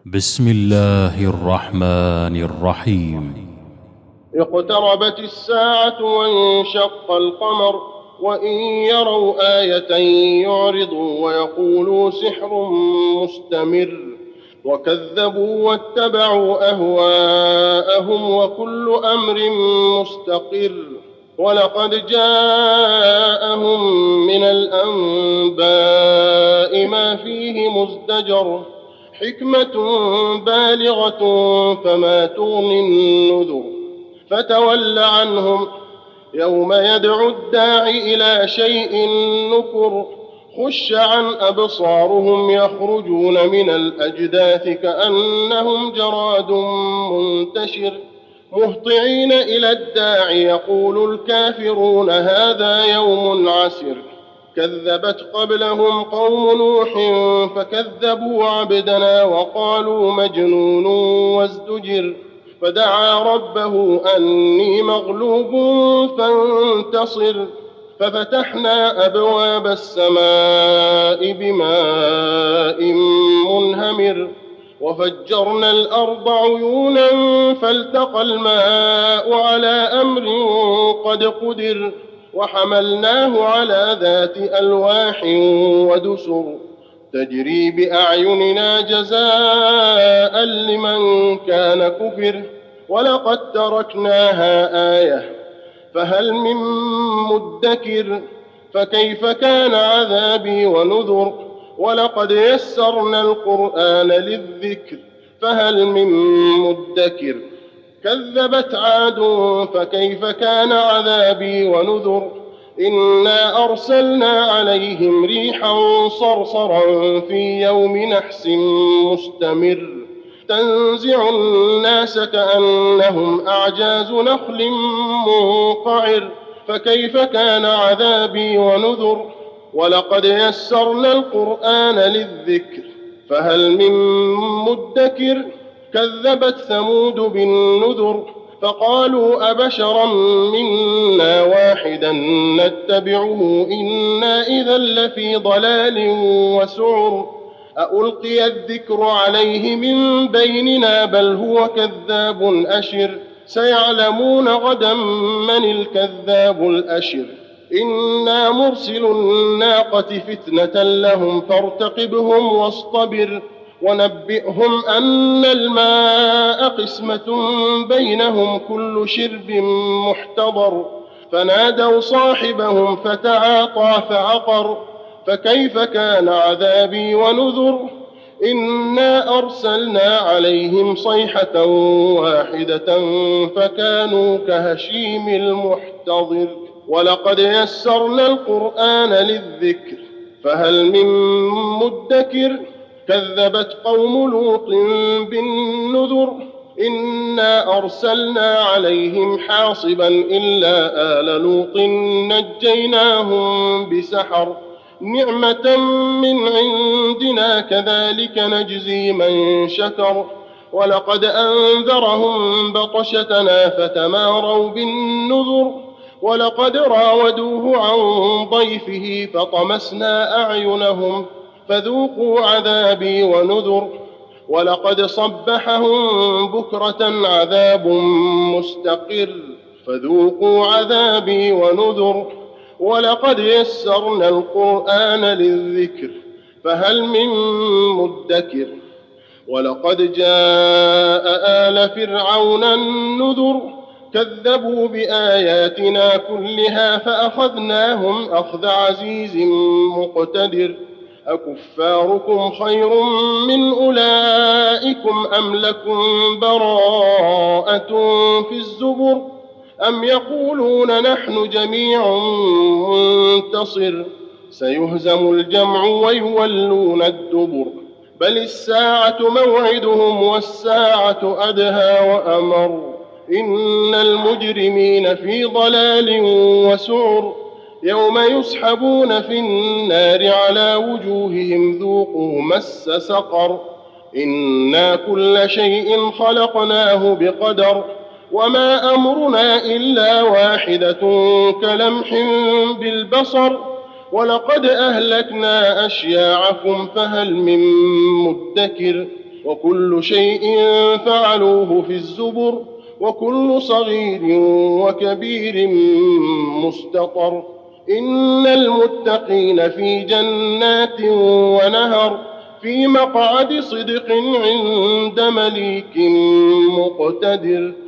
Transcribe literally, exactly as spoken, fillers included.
بسم الله الرحمن الرحيم. اقتربت الساعة وانشق القمر وإن يروا آية يعرضوا ويقولوا سحر مستمر وكذبوا واتبعوا أهواءهم وكل أمر مستقر. ولقد جاءهم من الأنباء ما فيه مزدجر حكمة بالغة فما تغني النذر. فتول عنهم يوم يدعو الداع إلى شيء نكر. خش عن أبصارهم يخرجون من الأجداث كأنهم جراد منتشر مهطعين إلى الداع يقول الكافرون هذا يوم عسر. كذبت قبلهم قوم نوح فكذبوا عبدنا وقالوا مجنون وازدجر. فدعا ربه أني مغلوب فانتصر. ففتحنا أبواب السماء بماء منهمر وفجرنا الأرض عيونا فالتقى الماء على أمر قد قدر. وحملناه على ذات ألواح ودسر تجري بأعيننا جزاء لمن كان كفر. ولقد تركناها آية فهل من مدكر. فكيف كان عذابي ونذر. ولقد يسرنا القرآن للذكر فهل من مدكر. كذبت عاد فكيف كان عذابي ونذر. إنا أرسلنا عليهم ريحا صرصرا في يوم نحس مستمر تنزع الناس كأنهم أعجاز نخل منقعر. فكيف كان عذابي ونذر. ولقد يسرنا القرآن للذكر فهل من مدكر. كذبت ثمود بالنذر فقالوا أبشرا منا واحدا نتبعه إنا إذا لفي ضلال وسعر. أألقي الذكر عليه من بيننا بل هو كذاب أشر. سيعلمون غدا من الكذاب الأشر. إنا مرسل الناقة فتنة لهم فارتقبهم واصطبر. ونبئهم أن الماء قسمة بينهم كل شرب محتضر. فنادوا صاحبهم فتعاطى فعقر. فكيف كان عذابي ونذر. إنا أرسلنا عليهم صيحة واحدة فكانوا كهشيم المحتضر. ولقد يسرنا القرآن للذكر فهل من مدكر. كذبت قوم لوط بالنذر إنا أرسلنا عليهم حاصبا إلا آل لوط نجيناهم بسحر نعمة من عندنا كذلك نجزي من شكر. ولقد أنذرهم بطشتنا فتماروا بالنذر. ولقد راودوه عن ضيفه فطمسنا أعينهم فذوقوا عذابي ونذر. ولقد صبحهم بكرة عذاب مستقر فذوقوا عذابي ونذر. ولقد يسرنا القرآن للذكر فهل من مدكر. ولقد جاء آل فرعون النذر كذبوا بآياتنا كلها فأخذناهم أخذ عزيز مقتدر. أكفاركم خير من أولئكم أم لكم براءة في الزبر. أم يقولون نحن جميع منتصر سيهزم الجمع ويولون الدبر. بل الساعة موعدهم والساعة أدهى وأمر. إن المجرمين في ضلال وسعر يوم يسحبون في النار على وجوههم ذوقوا مس سقر. إنا كل شيء خلقناه بقدر وما أمرنا إلا واحدة كلمح بالبصر. ولقد أهلكنا أشياعكم فهل من مدكر. وكل شيء فعلوه في الزبر وكل صغير وكبير مستطر إن المتقين في جنات ونهر في مقعد صدق عند مليك مقتدر